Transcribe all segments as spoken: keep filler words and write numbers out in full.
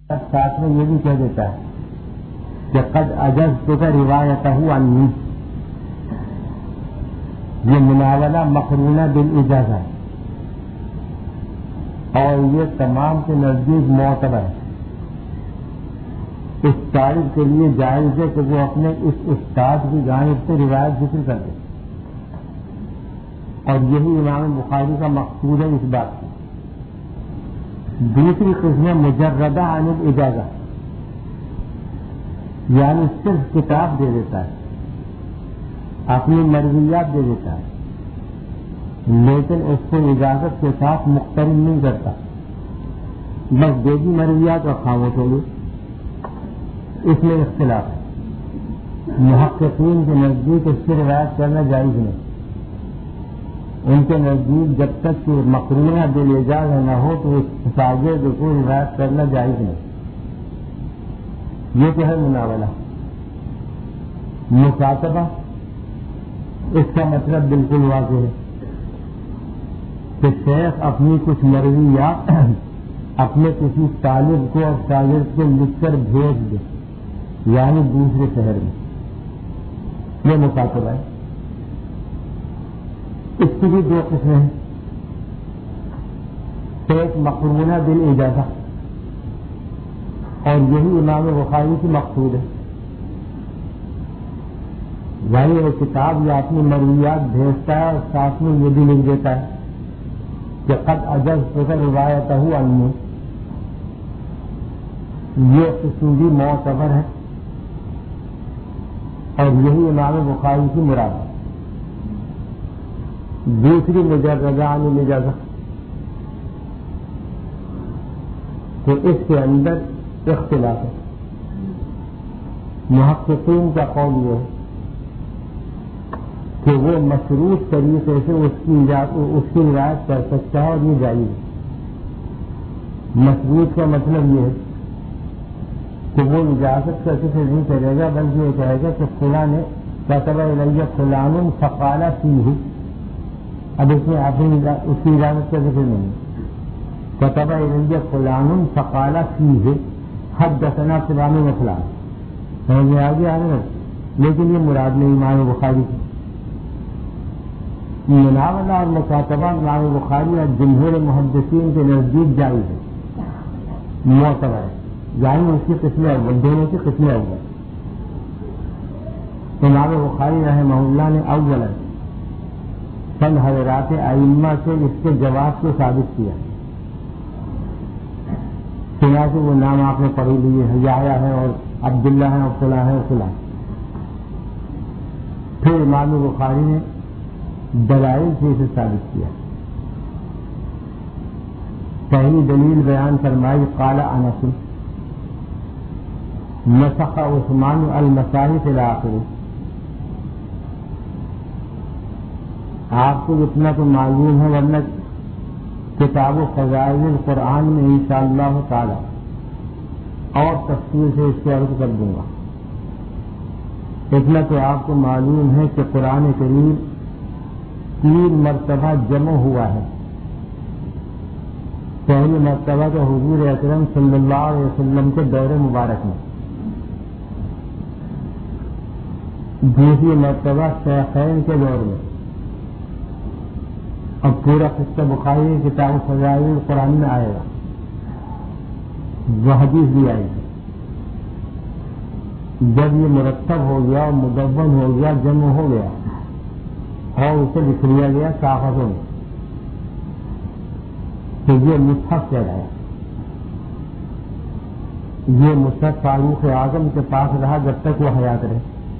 ساتھ میں یہ بھی کہہ دیتا ہے کہ قد اجزت کا روایتہ عنی، یہ مناولہ مقرونہ بالاجازہ اور یہ تمام کے نزدیک معتبر ہے۔ اس طالب کے لیے جائز ہے کہ وہ اپنے اس استاد کی جانب سے روایت ذکر کر دے، اور یہی امام بخاری کا مقصود ہے اس بات کی۔ دوسری قسم مجردہ عن الاجازہ، یعنی صرف کتاب دے دیتا ہے، اپنی مرویات دے دیتا ہے، لیکن اس کو اجازت کے ساتھ مقترن نہیں کرتا، بس دے دی مرویات اور خاموش ہو گئی۔ اس میں اختلاف ہے۔ محققین کے نزدیک اس کی روایت کرنا جائز نہیں، ان کے نزدیک جب تک کہ مقرونہ بالاجازہ نہ ہو تو اس شاگرد کو روایت کرنا جائز نہیں۔ یہ تو ہے مناولہ۔ مکاتبہ، اس کا مطلب بالکل واضح ہے کہ شیخ اپنی کچھ مرویات اپنے کسی طالب کو اور شاگرد کو لکھ کر بھیج دے، یعنی دوسرے شہر میں، یہ مکاتبہ ہے۔ اس کی بھی دو قسمیں ہیں، ایک مقرونہ بالاجازہ، اور یہی امام بخاری کی مقصود ہے، یعنی وہ کتاب یا اپنی مرویات بھیجتا ہے اور ساتھ میں یہ بھی لکھ دیتا ہے کہ قد اجزت کا روایتہ عنی، یہ اصولی معتبر ہے اور یہی امام بخاری کی مراد ہے۔ دوسری مجردہ عن الاجازہ، تو اس کے اندر اختلاف ہے۔ محققین کا قول یہ ہے کہ وہ مشروط طریقے سے اس کی اس کی روایت کر سکتا ہے اور یہ جائز ہے۔ مشروط کا مطلب یہ ہے کہ وہ اجازت کر سے نہیں کرے گا، بلکہ یہ کہے گا کہ فلاں نے کتب الی فلان فقال فیہ، اب اس میں اپنی اس کی اجازت کا ذکر نہیں، کتب الی فلان فقال فیہ حدثنا فلان و فلان، سمجھ میں آگے آ رہا ہے، لیکن یہ مراد نہیں امام بخاری کی۔ مناولہ اور مکاتبہ امام بخاری اور جمہور محدثین کے نزدیک جائز ہے، معتبر ہے، یعنی اس کی قسمیں اول، دونوں کی قسمیں اول۔ امام بخاری رحمہ اللہ نے اولا چند حضرات ائمہ سے اس کے جواز کو ثابت کیا، چنانچہ وہ نام آپ نے پڑھ لیے، یحییٰ ہے اور عبداللہ ہے اور فلاں ہے اور فلاں۔ پھر امام بخاری نے دلائل سے اسے ثابت کیا۔ پہلی دلیل بیان فرمائی قال انس نسخ عثمان المصاحف الی آخرہ، آپ کو اتنا تو معلوم ہے، ورنہ کتاب و فضائل القرآن میں انشاءاللہ تعالی اور تفصیل سے اس کے عرض کر دوں گا۔ اتنا تو آپ کو معلوم ہے کہ قرآن کریم تین مرتبہ جمع ہوا ہے۔ پہلی مرتبہ تو حضور اکرم صلی اللہ علیہ وسلم کے دور مبارک میں، دوسری مرتبہ شیخین کے دور میں، اور پورا قصہ بخاری کی کتاب فضائل القرآن میں آئے گا، وہ حدیث بھی آئے گی۔ جب یہ مرتب ہو گیا اور مدون ہو گیا، جمع ہو گیا اور اسے لکھ لیا گیا کاغذوں میں، تو یہ مصحف کہلایا۔ یہ مصحف فاروق اعظم کے پاس رہا جب تک وہ حیات رہے۔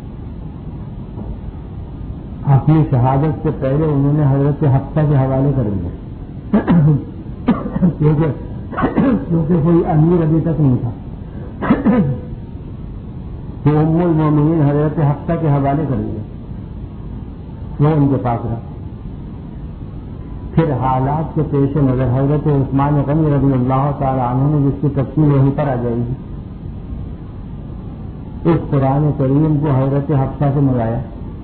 اپنی شہادت سے پہلے انہوں نے حضرت حفصہ کے حوالے کر دیا، کیونکہ کیونکہ کوئی امیر ابھی تک نہیں تھا، تو ام المومنین حضرت حفصہ کے حوالے کر دیا، وہ ان کے پاس رہا۔ پھر حالات کے پیش نظر حضرت عثمان غنی رضی اللہ تعالی عنہ نے، جس کی تفصیل یہیں پر آ جائے گی، اس قرآن کریم کو حضرت حفصہ سے منگایا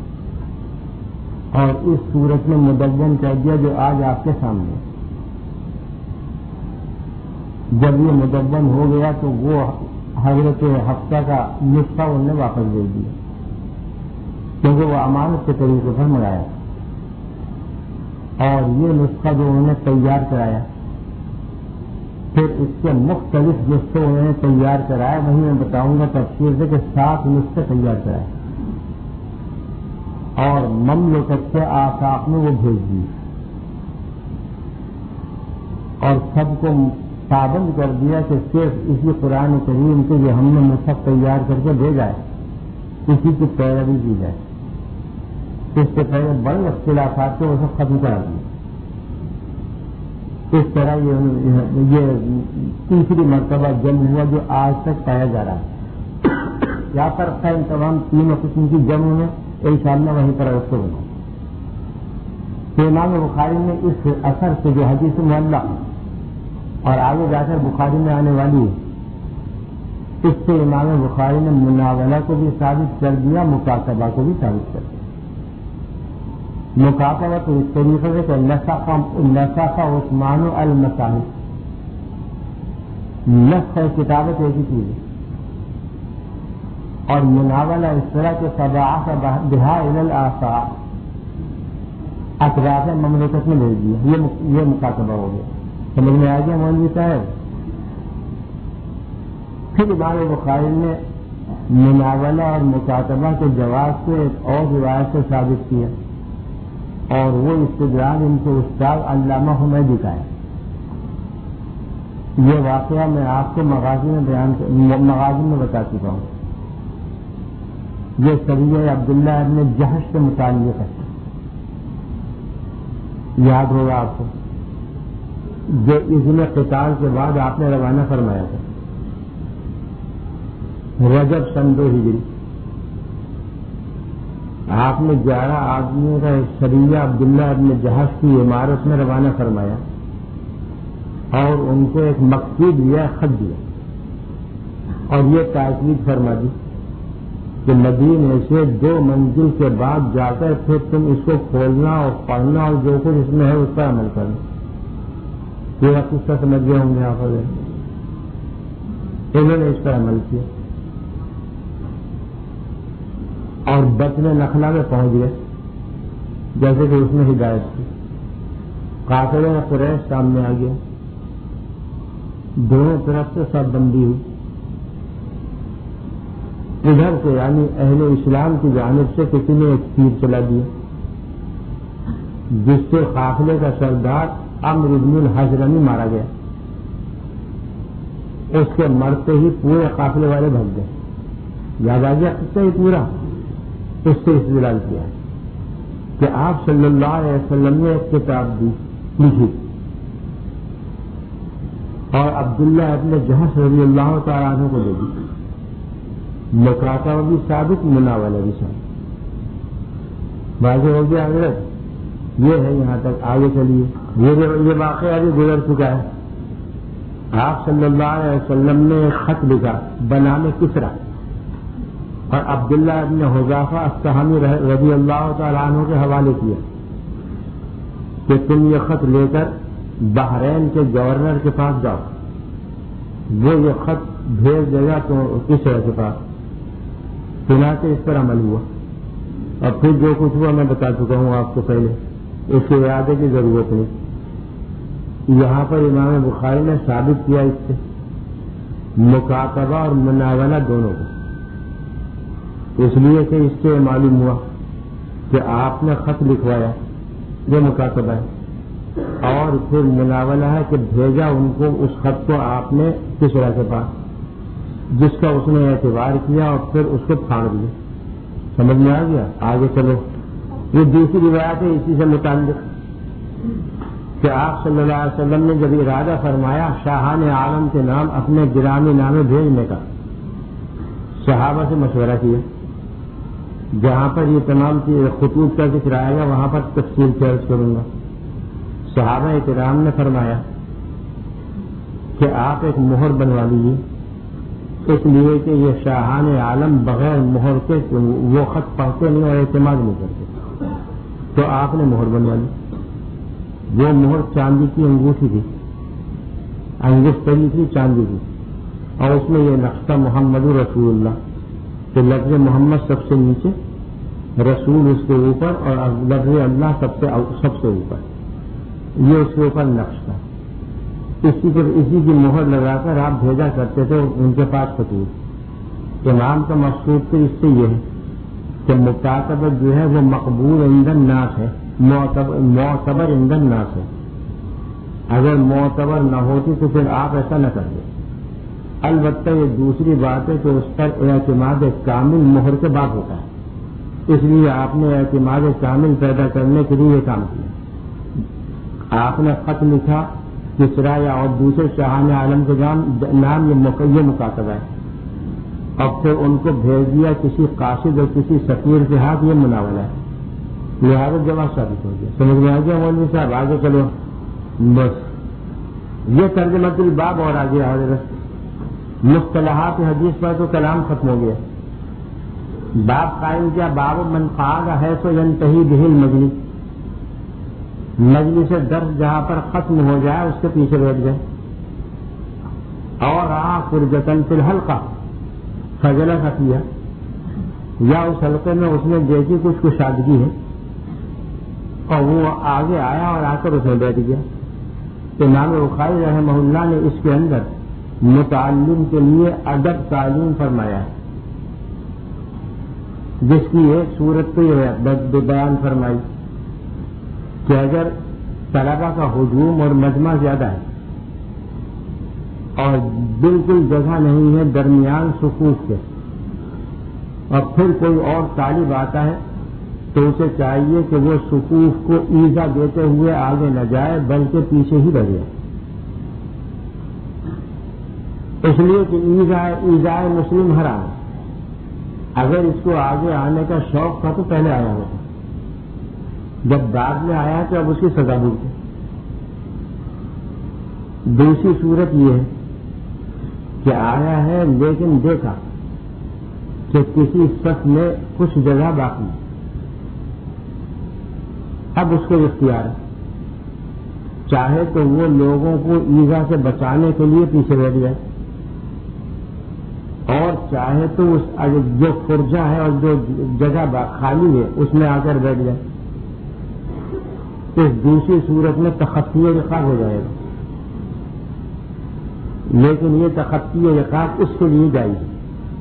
اور اس صورت میں مدون کر دیا جو آج آپ کے سامنے۔ جب یہ مدون ہو گیا تو وہ حضرت حفصہ کا نسخہ انہوں نے واپس دے دیا، کیونکہ وہ امانت کے طریقے پر منگایا، اور یہ نسخہ جو انہوں نے تیار کرایا، پھر اس کے مختلف نسخے انہوں نے تیار کرائے، وہیں میں بتاؤں گا تفصیل سے کہ سات نسخے تیار کرائے اور مملکت کے آفاق میں وہ بھیج دیے اور سب کو پابند کر دیا کہ صرف اسی قرآن کریم کے جو ہم نے مصحف تیار کر کے بھیجا ہے اسی کی پیروی کی جائے۔ اس سے پہلے بڑے اختلافات کو وہ سب ختم کرا دیے۔ اس طرح یہ یہ تیسری مرتبہ جنگ ہوا جو آج تک پایا جا رہا ہے۔ کیا فرق ہے ان تمام تینوں قسم کی جنگوں میں؟ انشاءاللہ وہیں پر اس کو بنا کہ امام بخاری نے اس اثر سے جو حدیث معلق اور آگے جا کر بخاری میں آنے والی ہے، اس سے امام بخاری نے مناولہ کو بھی ثابت کر دیا، مکاتبہ کو بھی ثابت کر دیا۔ مکاتبہ تو اس طریقے سے کہ نسخ عثمان المصاحف، نسخ کتابت ایک ہی چیز ہے، اور مناولہ اس طرح کے فبعث بہا الی الآفاق، اطراف مملکت میں بھیج دیا، یہ مکاتبہ ہو گیا۔ سمجھ میں آ گیا مولوی صاحب؟ پھر امام بخاری نے مناولہ اور مکاتبہ کے جواز سے ایک اور روایت سے ثابت کیا، اور وہ استدلال ان کے استاد علامہ حمیدی کا ہے۔ یہ واقعہ میں آپ کو مغازی میں بیان مغازی میں بتا چکا ہوں۔ یہ سریہ عبداللہ ابن جہش سے متعلق ہے، یاد ہوگا آپ کو، جو اذن قتال کے بعد آپ نے روانہ فرمایا تھا، رجب سن دو ہجری۔ آپ نے گیارہ آدمیوں کا سریہ عبداللہ ابن جہش کی عمارت میں روانہ فرمایا اور ان کو ایک مکتوب دیا، خط دیا، اور یہ تاکید فرما دی کہ مدینے سے دو منزل کے بعد جا کر پھر تم اس کو کھولنا اور پڑھنا اور جو کچھ اس میں ہے اس پر عمل کرنا۔ یہ قصہ سمجھ گئے ہوں گے آپ، انہوں نے اس پر عمل کیا اور بطن نخلا میں پہنچ گئے جیسے کہ اس نے ہدایت کی۔ قافلہ قریش سامنے آ گیا، دونوں طرف سے سب بندی ہوئی، ادھر سے یعنی اہل اسلام کی جانب سے کسی نے ایک تیر چلا دیا جس سے قافلے کا سردار عمرو بن الحضرمی مارا گیا۔ اس کے مرتے ہی پورے قافلے والے بھگ گئے۔ یاد آ گیا قصہ ہی پورا؟ اس سے استدلال کیا ہے کہ آپ صلی اللہ علیہ وسلم نے ایک کتاب دی لکھی اور عبداللہ ابن جہش رضی اللہ تعالیٰ عنہ کو دے دی، مکاتبہ بھی ثابت، مناولہ بھی ثابت۔ واضح ہو گیا حضرت؟ یہ ہے یہاں تک، آگے چلیے۔ یہ واقعہ ابھی گزر چکا ہے۔ آپ صلی اللہ علیہ وسلم نے ایک خط لکھا بنام کسرا اور عبداللہ ابن حذافہ السہمی رضی اللہ تعالیٰ عنہ کے حوالے کیا کہ تم یہ خط لے کر بحرین کے گورنر کے پاس جاؤ، وہ یہ خط بھیج دے گا تو کسرا کے پاس۔ چنانچہ اس پر عمل ہوا اور پھر جو کچھ ہوا میں بتا چکا ہوں آپ کو پہلے، اس کے اعادے کی ضرورت نہیں۔ یہاں پر امام بخاری نے ثابت کیا اس سے مکاتبہ اور مناولہ دونوں کو، اس لیے کہ اس سے معلوم ہوا کہ آپ نے خط لکھوایا، یہ مکاتبہ ہے، اور پھر مناولہ ہے کہ بھیجا ان کو اس خط کو آپ نے کسرا کے پاس، جس کا اس نے اعتبار کیا اور پھر اس کو پھاڑ دیا۔ سمجھ میں آ گیا؟ آگے چلو۔ یہ دوسری روایت ہے اسی سے متعلق کہ آپ صلی اللہ علیہ وسلم نے جب ارادہ فرمایا شاہان عالم کے نام اپنے گرامی نامے بھیجنے کا، صحابہ سے مشورہ کیا۔ جہاں پر یہ تمام خطوط کا ذکر آئے گا وہاں پر تفصیل سے عرض کروں گا۔ صحابہ کرام نے فرمایا کہ آپ ایک مہر بنوا لیجیے، اس لیے کہ یہ شاہان عالم بغیر مہر کے وہ خط پڑھتے نہیں اور اعتماد نہیں کرتے، تو آپ نے مہر بنوا لی۔ وہ مہر چاندی کی انگوٹھی تھی، انگشت پڑی تھی چاندی کی، اور اس میں یہ نقشہ محمد رسول اللہ، تو لفظ محمد سب سے نیچے، رسول اس کے اوپر، اور لفظ اللہ سب سے سب سے اوپر، یہ اس کے اوپر نقش تھا۔ اسی پر اسی کی مہر لگا کر آپ بھیجا کرتے تھے ان کے پاس خطوط۔ امام کا مقصود تو اس سے یہ ہے کہ مکاتبت جو ہے وہ مقبول عند الناس ہے، معتبر عند الناس ہے۔ اگر معتبر نہ ہوتی تو پھر آپ ایسا نہ کرتے۔ البتہ یہ دوسری بات ہے کہ اس پر اعتماد کامل مہر کے بعد ہوتا ہے، اس لیے آپ نے اعتماد کامل پیدا کرنے کے لیے یہ کام کیا۔ آپ نے خط لکھا کسرا یا اور دوسرے شاہان عالم کے نام، یہ مکاتبہ ہے، اور پھر ان کو بھیج دیا کسی قاصد اور کسی سفیر کے ہاتھ، یہ مناولہ ہے، لہٰذا جواب ثابت ہو گیا۔ سمجھ میں آ گیا مولوی صاحب؟ آگے چلو، بس یہ ترجمۃ الباب، اور آگے حضرت مصطلحات حدیث پر تو کلام ختم ہو گیا۔ باب قائم کیا، باب من قعد حیث ینتہی بہ المجلس، مجلس درس جہاں پر ختم ہو جائے اس کے پیچھے بیٹھ جائے، اور رہا فرجتن فی الحلقہ فجلس فیہا، یا اس حلقے میں اس نے دیکھی کچھ کشادگی ہے اور وہ آگے آیا اور آ کر اس میں بیٹھ گیا۔ امام بخاری رحمہ اللہ نے اس کے اندر متعلم کے لیے ادب تعلیم فرمایا ہے، جس کی ایک صورت تو یہ بیان فرمائی کہ اگر طلبہ کا ہجوم اور مجمع زیادہ ہے اور بالکل جگہ نہیں ہے درمیان صفوف کے، اور پھر کوئی اور طالب آتا ہے تو اسے چاہیے کہ وہ صفوف کو ایذا دیتے ہوئے آگے نہ جائے بلکہ پیچھے ہی رہ جائے، اس لیے کہ ایذا ایذا مسلم حرام ہے۔ اگر اس کو آگے آنے کا شوق تھا تو پہلے آیا ہوتا، جب بعد میں آیا تو اب اس کی سزا بھگتے۔ دوسری صورت یہ ہے کہ آیا ہے لیکن دیکھا کہ کسی صف میں کچھ جگہ باقی، اب اس کو اختیار ہے، چاہے تو وہ لوگوں کو ایذا سے بچانے کے لیے پیچھے بیٹھ جائے، اور چاہے تو اس جو فرجہ ہے اور جو جگہ خالی ہے اس میں آ کر بیٹھ جائے۔ اس دوسری صورت میں تخطی رقاب ہو جائے گا، لیکن یہ تخطی رقاب اس کے لیے جائز ہے،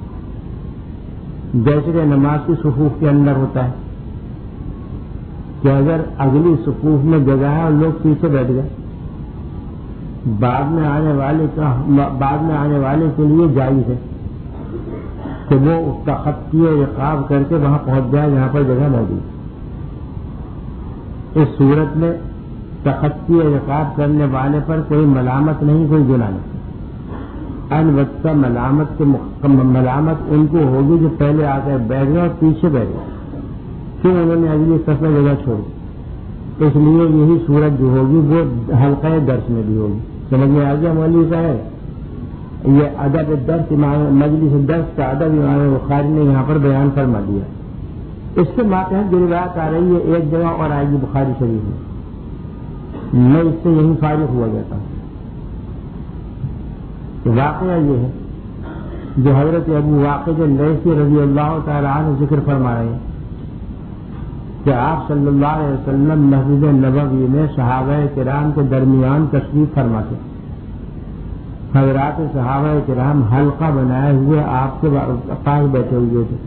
جیسے کہ نماز کی صفوف کے اندر ہوتا ہے کہ اگر اگلی صفوف میں جگہ ہے اور لوگ پیچھے بیٹھ گئے، بعد میں آنے والے کا بعد میں آنے والے کے لیے جائز ہے کہ وہ تخطی رقاب کر کے وہاں پہنچ جائے جہاں پر جگہ موجود ہے۔ اس صورت میں تخطی رقاب کرنے والے پر کوئی ملامت نہیں، کوئی گناہ نہیں، البتہ ملامت کے ملامت ان کو ہوگی جو پہلے آ کر بیٹھ گئے اور پیچھے بیٹھ گئے، پھر انہوں نے اگلی صف میں جگہ چھوڑ دی، اس لیے یہی صورت جو ہوگی وہ حلقہ درس میں بھی ہوگی۔ سمجھ میں آ گیا مولوی صاحب؟ یہ ادب درس مجلس درس کا ادب امام بخاری نے یہاں پر بیان فرما دیا۔ اس کے ماتحت جو روایت آ رہی ہے ایک جگہ اور آئے گی بخاری شریف میں، میں اس سے یہی فارغ ہوا جاتا ہوں کہ واقعہ یہ ہے جو حضرت ابو واقد لیثی رضی اللہ تعالیٰ عنہ ذکر فرما رہے ہیں کہ آپ صلی اللہ علیہ وسلم مسجد نبوی میں صحابہ کرام کے درمیان تشریف فرماتے، حضرات صحابہ کرام حلقہ بنائے ہوئے آپ کے پاس بیٹھے ہوئے تھے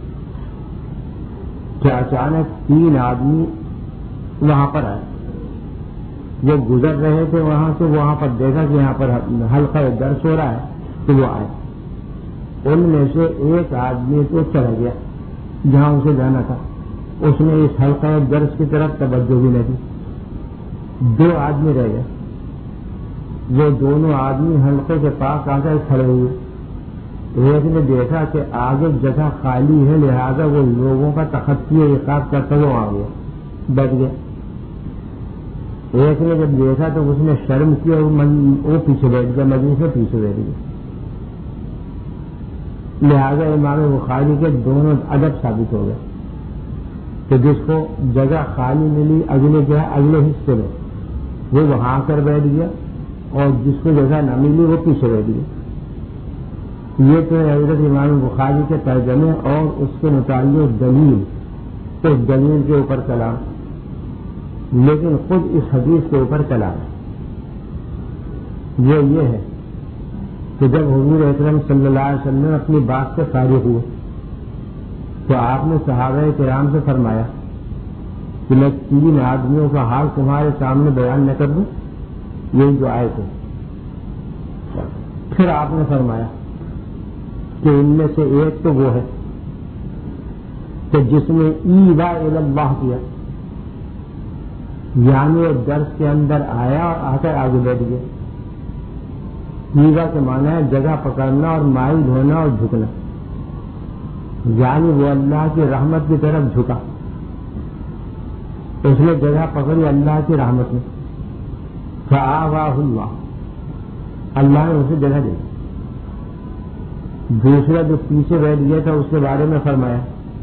کہ اچانک تین آدمی وہاں پر آئے، وہ گزر رہے تھے وہاں سے، وہاں پر دیکھا کہ یہاں پر حلقہ درس ہو رہا ہے تو وہ آئے، ان میں سے ایک آدمی تو چلا گیا جہاں اسے جانا تھا، اس نے اس حلقہ درس کی طرف توجہ بھی نہیں دی، دو آدمی رہ گئے، وہ دونوں آدمی حلقے کے پاس آ کر کھڑے ہوئے، ایک نے دیکھا کہ آگے جگہ خالی ہے لہذا وہ لوگوں کا تخطی رقاب کرتا ہوا آ گیا بیٹھ گیا، ایک نے جب دیکھا تو اس نے شرم کی اور وہ پیچھے بیٹھ گیا، مجلس میں پیچھے بیٹھ گیا، لہذا امام بخاری کے دونوں ادب ثابت ہو گئے کہ جس کو جگہ خالی ملی اگلے کیا اگلے حصے میں وہ وہاں آ کر بیٹھ گیا، اور جس کو جگہ نہ ملی وہ پیچھے رہ گئی. یہ تو حضرت امام بخاری کے ترجمے اور اس کے متعلق دلیل، اس دلیل کے اوپر کلام، لیکن خود اس حدیث کے اوپر کلام ہے. وہ یہ ہے کہ جب حضور اکرم صلی اللہ علیہ وسلم اپنی بات سے فارغ ہوئے تو آپ نے صحابہ کرام سے فرمایا کہ میں تین آدمیوں کا حال تمہارے سامنے بیان نہ کر دوں، یہی جو آئے تھے. پھر آپ نے فرمایا کہ ان میں سے ایک تو وہ ہے کہ جس نے ایوا الی اللہ کیا، یعنی وہ درس کے اندر آیا اور آ کر آگے بیٹھ گیا. ایوا کے معنی ہے جگہ پکڑنا اور مائل ہونا اور جھکنا، یعنی وہ اللہ کی رحمت کی طرف جھکا، اس نے جگہ پکڑی اللہ کی رحمت میں. فآواہ اللہ، اللہ نے اسے جگہ دی. دوسرا جو پیچھے بیٹھ گیا تھا اس کے بارے میں فرمایا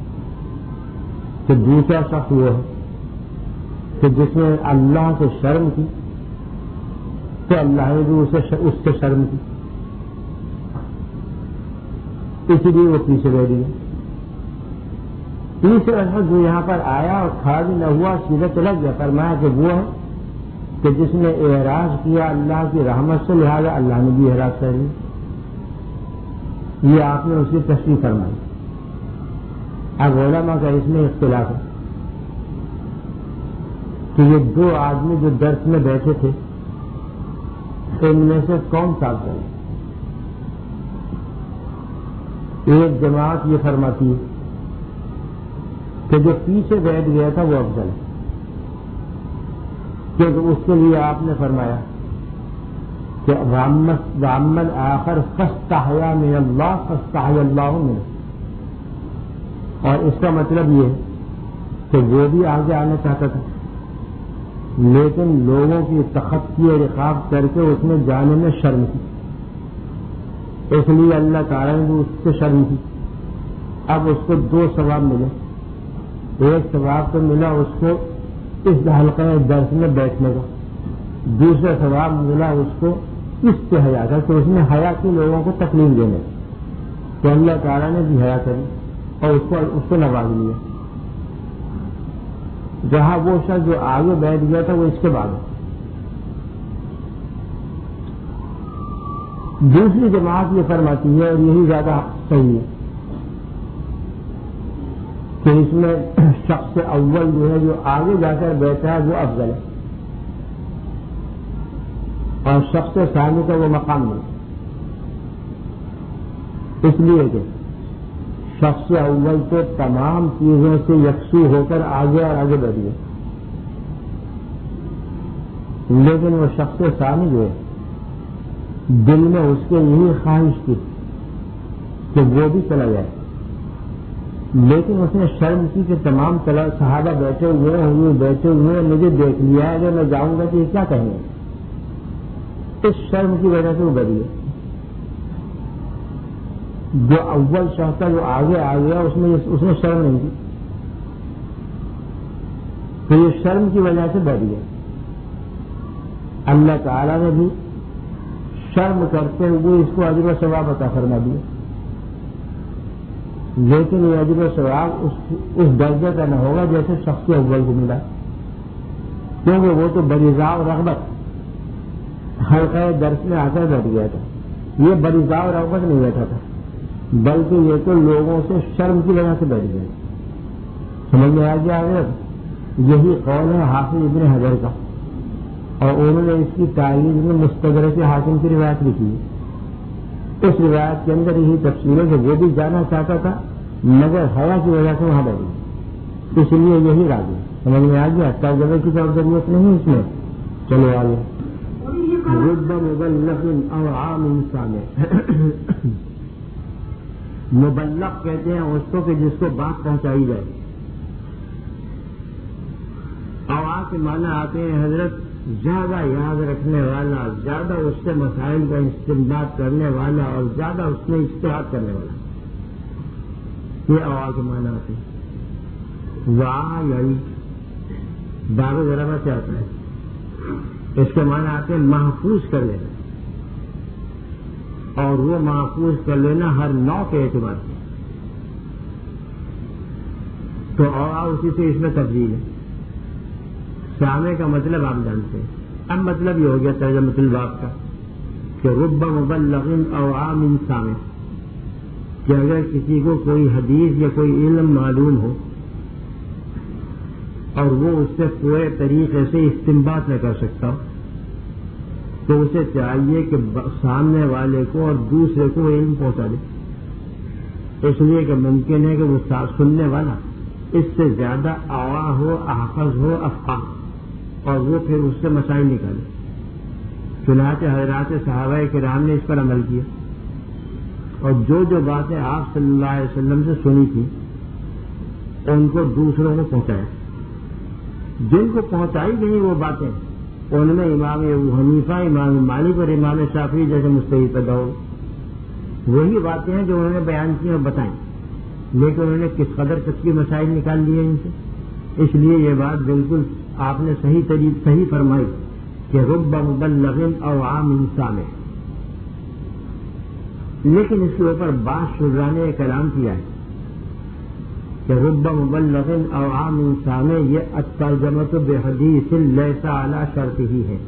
کہ دوسرا شخص وہ ہے کہ جس نے اللہ سے شرم کی تو اللہ نے بھی اسے اس سے شرم کی، اسی لیے وہ پیچھے بیٹھ گیا. تیسرا شخص جو یہاں پر آیا اور کھڑا بھی نہ ہوا، سیدھا چلا گیا، فرمایا کہ وہ ہے کہ جس نے اعراض کیا اللہ کی رحمت سے، لہذا اللہ نے بھی اعراض کر لیا. یہ آپ نے اس کی تشریح فرمائی. اب علماء کا اس میں اختلاف ہے کہ یہ دو آدمی جو درس میں بیٹھے تھے ان میں سے کون سا افضل ہے؟ ایک جماعت یہ فرماتی ہے کہ جو پیچھے بیٹھ گیا تھا وہ افضل ہے، کیونکہ اس کے لیے آپ نے فرمایا کہ وَأَمَّا الْآخَرُ فَاسْتَحْيَا مِنَ اللَّهِ فَاسْتَحْيَا اللَّهُ مِنْهُ. اور اس کا مطلب یہ ہے کہ وہ بھی آگے آنا چاہتا تھا لیکن لوگوں کی تخطی رقاب کر کے اس نے جانے میں شرم کی، اس لیے اللہ تعالیٰ نے بھی اس سے شرم کی. اب اس کو دو ثواب ملے. ایک ثواب تو ملا اس کو اس حلقہ درس میں بیٹھنے کا، دوسرا ثواب ملا اس کو اس سے حیا کا کہ اس نے حیا کی لوگوں کو تکلیف دینے، تو اللہ تعالیٰ نے بھی حیا کری اور اس کو اس کو نواز لیا. جہاں وہ شخص جو آگے بیٹھ گیا تھا وہ اس کے بعد. دوسری جماعت یہ فرماتی ہے اور یہی زیادہ صحیح ہے کہ اس میں شخص اول جو ہے جو آگے جا کر بیٹھا ہے وہ افضل ہے اور شخص ثانی کا وہ مقام نہیں، اس لیے کہ شخص اول تو تمام چیزوں سے یکسو ہو کر آگے اور آگے بڑھ گیا، لیکن وہ شخص ثانی جو ہے دل میں اس کے یہی خواہش تھی کہ وہ بھی چلا جائے، لیکن اس نے شرم کی کہ تمام صحابہ بیٹھے ہوئے ہوئے بیٹھے ہوئے مجھے دیکھ لیا ہے، اگر میں جاؤں گا تو یہ کیا کہیں گے. اس شرم کی وجہ سے وہ ڈر گیا. جو اول شخص تھا جو آگے آ گیا اس نے اس نے شرم نہیں کی، تو یہ شرم کی وجہ سے ڈر گیا. اللہ تعالیٰ نے بھی شرم کرتے ہوئے اس کو اجر و ثواب عطا فرما دیا، لیکن یہ اجر و ثواب اس, اس درجے کا نہ ہوگا جیسے شخص اول کو ملا، کیونکہ وہ تو بریضا و رغبت حلقہ درس میں آ کر بیٹھ گیا تھا. یہ بریضا و رغبت نہیں بیٹھا تھا بلکہ یہ تو لوگوں سے شرم کی وجہ سے بیٹھ گیا. سمجھ میں آ گیا ہے؟ یہی قول ہے حافظ ابن حجر کا، اور انہوں نے اس کی تائید میں مستدرک حاکم کی روایت لکھی ہے. اس روایت کے اندر یہی تفصیل ہے کہ وہ بھی جانا چاہتا تھا مگر حیا کی وجہ سے وہاں بیٹھ گیا، اس لیے یہی راضی. سمجھ میں آ گیا؟ ترجمے کی تو ضرورت نہیں اس میں. چلو آگے. رب مبلغ او عام انسان، مبلغ کہتے ہیں اس کو کہ جس کو بات پہنچائی جائے. اوا کے معنی آتے ہیں حضرت زیادہ یاد رکھنے والا، زیادہ اس سے مسائل کا استنباط کرنے والا اور زیادہ اس میں اجتہاد کرنے والا، یہ اوا کے معنی آتے ہیں. وا یعنی باب ذرا سے آتا ہے. اس کے معنی آتے ہیں محفوظ کر لینا، اور وہ محفوظ کر لینا ہر نوع کے اعتبار سے. تو اور اسی سے اس میں تبدیل ہے. سامع کا مطلب آپ جانتے ہیں. اب مطلب یہ ہو گیا ترجمۃ الباب کا کہ رب مبلغ او عام سامع، کہ اگر کسی کو کوئی حدیث یا کوئی علم معلوم ہو اور وہ اس سے پورے طریقے سے استنباط نہ کر سکتا ہو، تو اسے چاہیے کہ سامنے والے کو اور دوسرے کو علم پہنچا دے. اس لیے کہ ممکن ہے کہ وہ سننے والا اس سے زیادہ آوا ہو، احفظ ہو، افقاہ، اور وہ پھر اس سے مسائل نکالے. چنانچہ حضرات صحابہ کرام نے اس پر عمل کیا اور جو جو باتیں آپ صلی اللہ علیہ وسلم سے سنی تھی ان کو دوسروں کو پہنچایا. جن کو پہنچائی گئی وہ باتیں ان میں امام ابو حنیفہ، امام مالک اور امام شافعی جیسے مجتہد پیدا ہو. وہی باتیں ہیں جو انہوں نے بیان کی اور بتائیں، لیکن انہوں نے کس قدر تک کی مسائل نکال لیے ان سے. اس لیے یہ بات بالکل آپ نے صحیح طریق صحیح فرمائی کہ رب مبلغ او عام سامع. لیکن اس کے اوپر بعض شراح نے کلام کیا ہے کہ رب مبلغ او عام سامع یہ الترجمۃ بحدیث لیس علی شرط ہی ہے،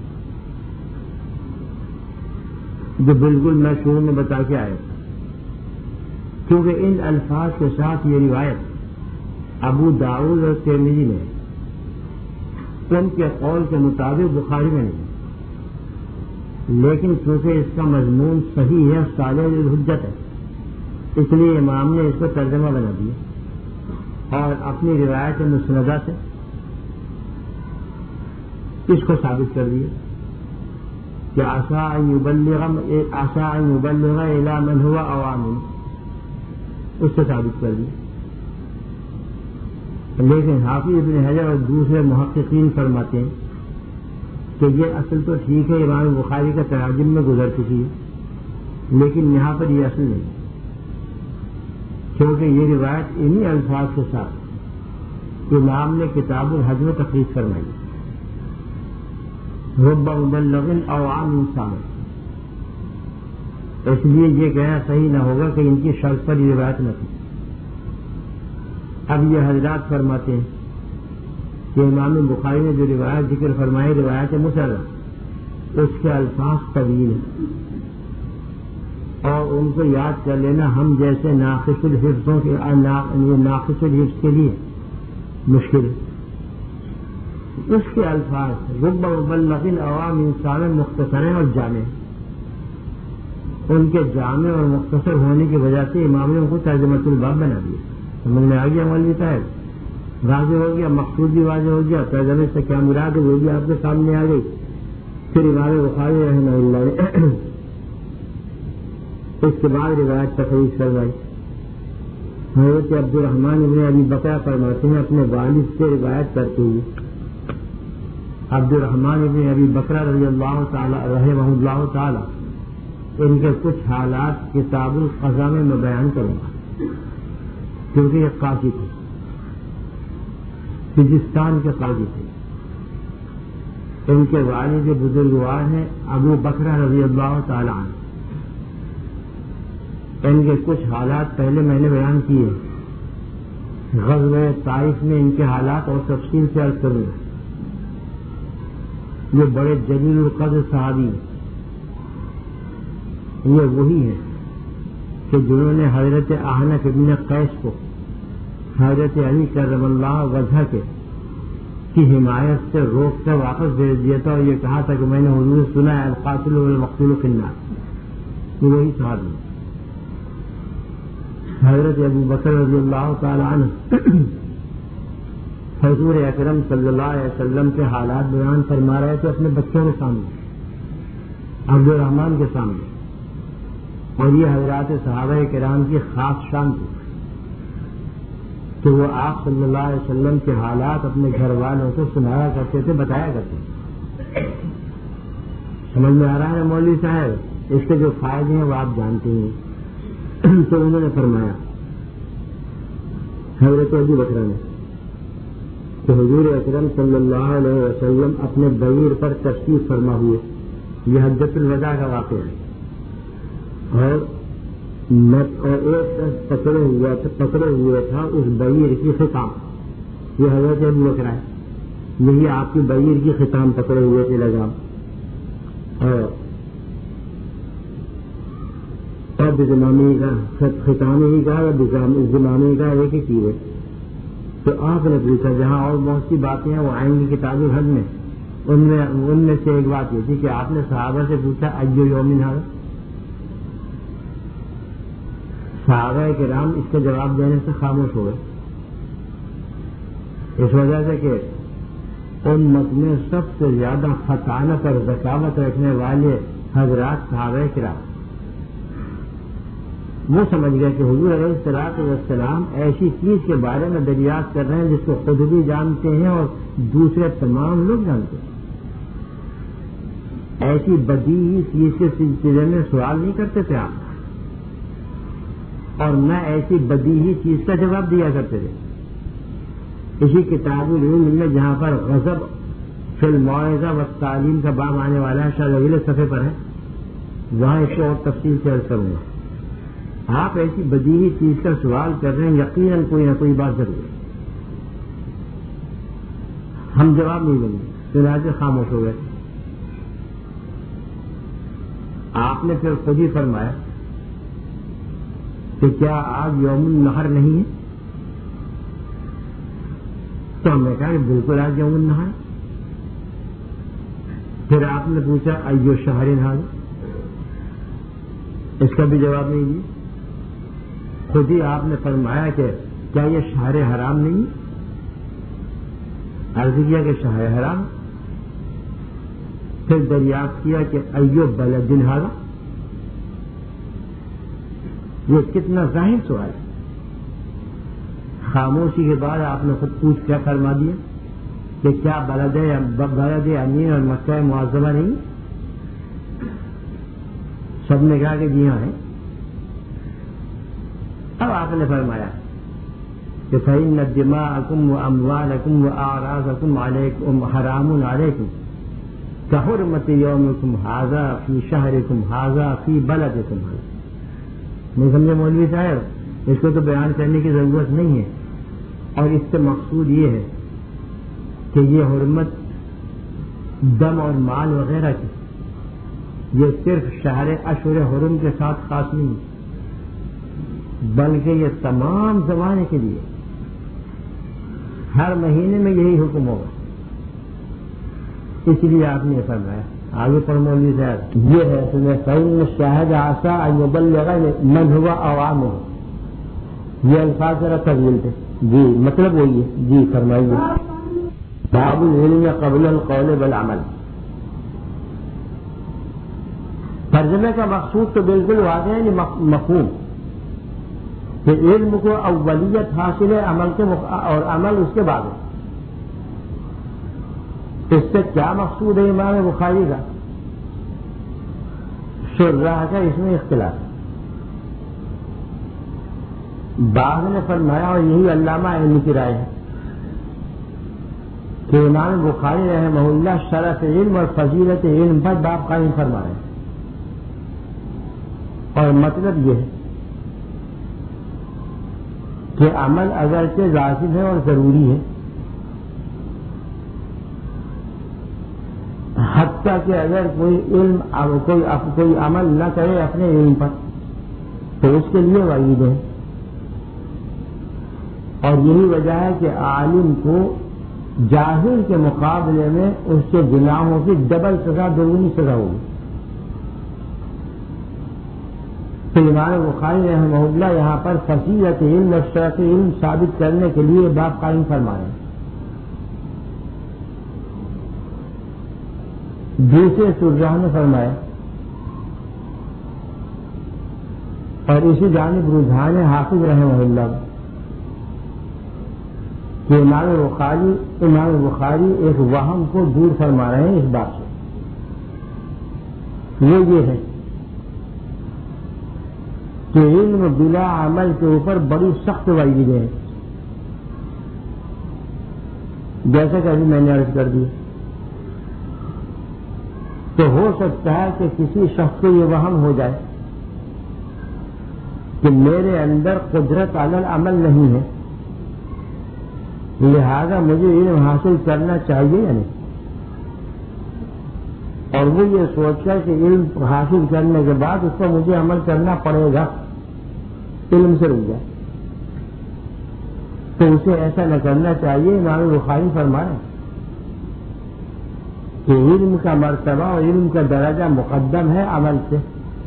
جو بالکل میں شروع میں بتا کے آیا تھا. کیونکہ ان الفاظ کے ساتھ یہ روایت ابو داؤد اور ترمذی میں ان کے قول کے مطابق بخاری میں نہیں، لیکن چونکہ اس کا مضمون صحیح ہے، صالح للحجت ہے، اس لیے امام نے اس کو ترجمہ بنا دیا اور اپنی روایت مسندہ سے اس کو ثابت کر دیا کہ عسى ان يبلغ عسى ان يبلغ الى من هو عوام، اس سے ثابت کر دیا. لیکن حافظ ابن حجر اور دوسرے محققین فرماتے ہیں کہ یہ اصل تو ٹھیک ہے، امام بخاری کا تراجم میں گزر چکی ہے، لیکن یہاں پر یہ اصل نہیں، کیونکہ یہ روایت انہی الفاظ کے ساتھ امام نے کتاب الحج میں تخریج فرمائی رب مبلغ او عام سامع. اس لیے یہ کہنا صحیح نہ ہوگا کہ ان کی شرط پر یہ روایت نہ تھی. اب یہ حضرات فرماتے ہیں کہ امام بخاری نے جو روایت ذکر فرمائی روایت مسلم، اس کے الفاظ طویل ہیں اور ان کو یاد کر لینا ہم جیسے ناقص الحفظوں کے ناقص الحفظ کے لیے مشکل ہے. اس کے الفاظ رب مبلغ عوام انسان مختصر ہیں اور جامع، ان کے جامع اور مختصر ہونے کی وجہ سے امام نے ان کو ترجمۃ الباب بنا دیا. سمجھ میں آ گیا مولوی صاحب؟ واضح ہو گیا، مقصود بھی واضح ہو گیا، ترجمے سے کیا مراد ہے وہ بھی آپ کے سامنے آ گئی. پھر امام بخاری رحمہ اللہ اس کے بعد روایت تخریج کروائی. حضرت عبد الرحمن ابن ابی بکر فرماتے ہیں اپنے والد سے روایت کرتے ہوئے، عبد الرحمن ابن ابی بکر رضی اللہ تعالی رحمہ اللہ تعالی، ان کے کچھ حالات کتاب القضاء میں میں بیان کروں گا، کیونکہ یہ قاضی تھے، سجستان کے قاضی تھے. ان کے والد بزرگوار ہیں ابو بکر رضی اللہ تعالی عنہ. ان کے کچھ حالات پہلے میں نے بیان کیے، غزوہ طائف میں ان کے حالات اور تفصیل سے عرض کروں. یہ بڑے جلیل القدر صحابی ہیں، یہ وہی ہیں کہ جنہوں نے حضرت احنف ابن قیس کو حضرت علی کرم اللہ وجہ کے کی حمایت سے روک کر واپس بھیج دیا تھا اور یہ کہا تھا کہ میں نے حضور سے سنا ہے القاتل والمقتول فی النار. یہ وہی صحابی ہیں. حضرت ابو بکر رضی اللہ تعالی عنہ حضور اکرم صلی اللہ علیہ وسلم کے حالات بیان فرما رہے تھے اپنے بچوں کے سامنے، عبد الرحمن کے سامنے، اور یہ حضرات صحابہ کرام کی خاص شان تھی کہ وہ آپ صلی اللہ علیہ وسلم کے حالات اپنے گھر والوں کو سنایا کرتے تھے، بتایا کرتے تھے. سمجھ میں آ رہا ہے مولوی صاحب؟ اس کے جو فائدے ہیں وہ آپ جانتے ہیں. تو انہوں نے فرمایا حضرت ابو بکر نے کہ حضور اکرم صلی اللہ علیہ وسلم اپنے بعیر پر تشریف فرما ہوئے. یہ حجۃ الوداع کا واقعہ ہے. اور اور ایک پکڑے ہوا پکڑے ہوئے تھا اس بعیر کی ختام. یہ حضرت ابو بکر ہے، یہی آپ کی بعیر کی ختام پکڑے ہوئے تھے لگام. اور زمامی کا ختامی ہی کا یا زمامی کا ایک ہی چیز ہے. تو آپ نے پوچھا، جہاں اور بہت سی باتیں ہیں وہ آئیں گی کتاب الحج میں، ان میں ان میں سے ایک بات یہ تھی کہ آپ نے صحابہ سے پوچھا ایو یومن ھذا. صحابہ کرام اس کا جواب دینے سے خاموش ہو گئے، اس وجہ سے کہ امت میں سب سے زیادہ فطانت اور ذکاوت رکھنے والے حضرات صحابہ کرام. وہ سمجھ گئے کہ حضور علیہ الصلوۃ والسلام ایسی چیز کے بارے میں دریافت کر رہے ہیں جس کو خود بھی جانتے ہیں اور دوسرے تمام لوگ جانتے ہیں. ایسی بدیہی چیز کے سلسلے میں سوال نہیں کرتے تھے آپ، اور نہ ایسی بدیہی چیز کا جواب دیا کرتے تھے. اسی کتاب العلم میں جہاں پر غضب فی الموعظہ والتعلیم کا باب آنے والا ہے، شاید اگلے صفحے پر ہے، وہاں اس کو اور تفصیل سے عرض کروں گا. آپ ایسی بدیہی چیز کا سوال کر رہے ہیں، یقیناً کوئی نہ کوئی بات ضرور ہے. ہم جواب نہیں دیں گے، چنانچہ خاموش ہو گئے. آپ نے پھر خود ہی فرمایا کہ کیا آج یوم النحر نہیں ہے؟ تو ہم نے کہا کہ بالکل آج یوم النحر. پھر آپ نے پوچھا ایو شہر ھذا، اس کا بھی جواب نہیں دیا. خود ہی آپ نے فرمایا کہ کیا یہ شہر حرام نہیں؟ عرض کیا کہ شہر حرام. پھر دریافت کیا کہ ایو بلد ھذا. یہ کتنا ظاہر سوال ہے. خاموشی کے بعد آپ نے خود پوچھ کیا فرما دیا کہ کیا بلد بلد امین اور مکہ معظمہ نہیں؟ سب نے کہا کہ جی ہاں ہے. اب آپ نے فرمایا کہ فَإِنَّ دِمَاءَكُمْ وَأَمْوَالَكُمْ وَأَعْرَاضَكُمْ عَلَيْكُمْ حَرَامٌ عَلَيْكُمْ كَحُرْمَةِ يَوْمِكُمْ هَذَا فِي شَهْرِكُمْ هَذَا فِي بَلَدِكُمْ هَذَا. نہیں سمجھے مولوی صاحب؟ اس کو تو بیان کرنے کی ضرورت نہیں ہے، اور اس سے مقصود یہ ہے کہ یہ حرمت دم اور مال وغیرہ کی یہ صرف شہر اشہر حرم کے ساتھ خاص نہیں، بلکہ یہ تمام زمانے کے لیے ہر مہینے میں یہی حکم ہوگا. اس لیے آپ نے فرمایا. آگے پر مولوی صاحب یہ ہے تمہیں فَإِنَّ الشَّاهِدَ عَسَىٰ أَن يُبَلِّغَ مَنْ هُوَ أَوْعَمُهُ. یہ الفاظ ذرا طویل تھے. جی مطلب وہی ہے. جی فرمائیے. باب العلم قبل القول بالعمل. ترجمے کا مقصود تو بالکل واضح ہے، مفہوم کہ علم کو اولیت حاصل ہے عمل کے اور عمل اس کے بعد ہے. اس سے کیا مقصود ہے امام بخاری کا؟ شرح کا اس میں اختلاف. بعض نے فرمایا، اور یہی علامہ علم کی رائے ہے، کہ امام بخاری رحمہ اللہ شرف علم اور فضیلت علم پر باب قائم فرما رہے ہیں. اور مطلب یہ ہے کہ عمل اگرچہ لازم ہے اور ضروری ہے، حتیٰ کہ اگر کوئی علم کوئی کوئی عمل نہ کرے اپنے علم پر تو اس کے لیے وعید ہے. اور یہی وجہ ہے کہ عالم کو جاہل کے مقابلے میں اس کے گناہوں کی ڈبل سزا، دوگنی سزا ہوگی. تو امام بخاری رحمہ اللہ یہاں پر فضیلت علم اور شرف علم ثابت کرنے کے لیے باب قائم فرما رہے ہیں. دوسرے شرح نے فرمایا، اور اسی جانب رجحان حافظ رحمہ اللہ کہ امام بخاری امام بخاری ایک وہم کو دور فرما رہے ہیں اس بات سے. وہ یہ ہے کہ علم بلا عمل کے اوپر بڑی سخت وعیدیں ہیں. جیسا کہ ابھی میں نے عرض کر دیا. تو ہو سکتا ہے کہ کسی شخص کو یہ وہم ہو جائے کہ میرے اندر قدرت علی العمل نہیں ہے، لہذا مجھے علم حاصل کرنا چاہیے یا نہیں، اور وہ یہ سوچتا ہے کہ علم حاصل کرنے کے بعد اس پر مجھے عمل کرنا پڑے گا، علم سے رک جائے. تو اسے ایسا نہ کرنا چاہیے. امام بخاری فرمائے کہ علم کا مرتبہ اور علم کا درجہ مقدم ہے عمل سے.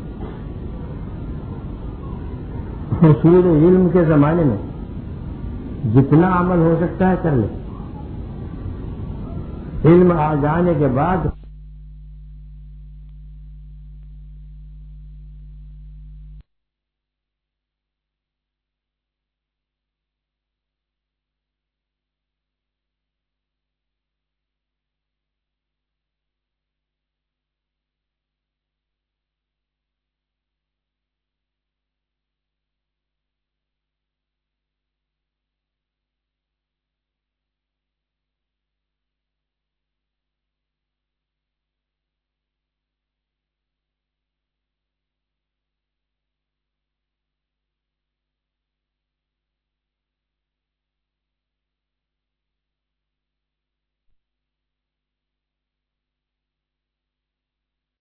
حصول علم کے زمانے میں جتنا عمل ہو سکتا ہے کر لے، علم آ جانے کے بعد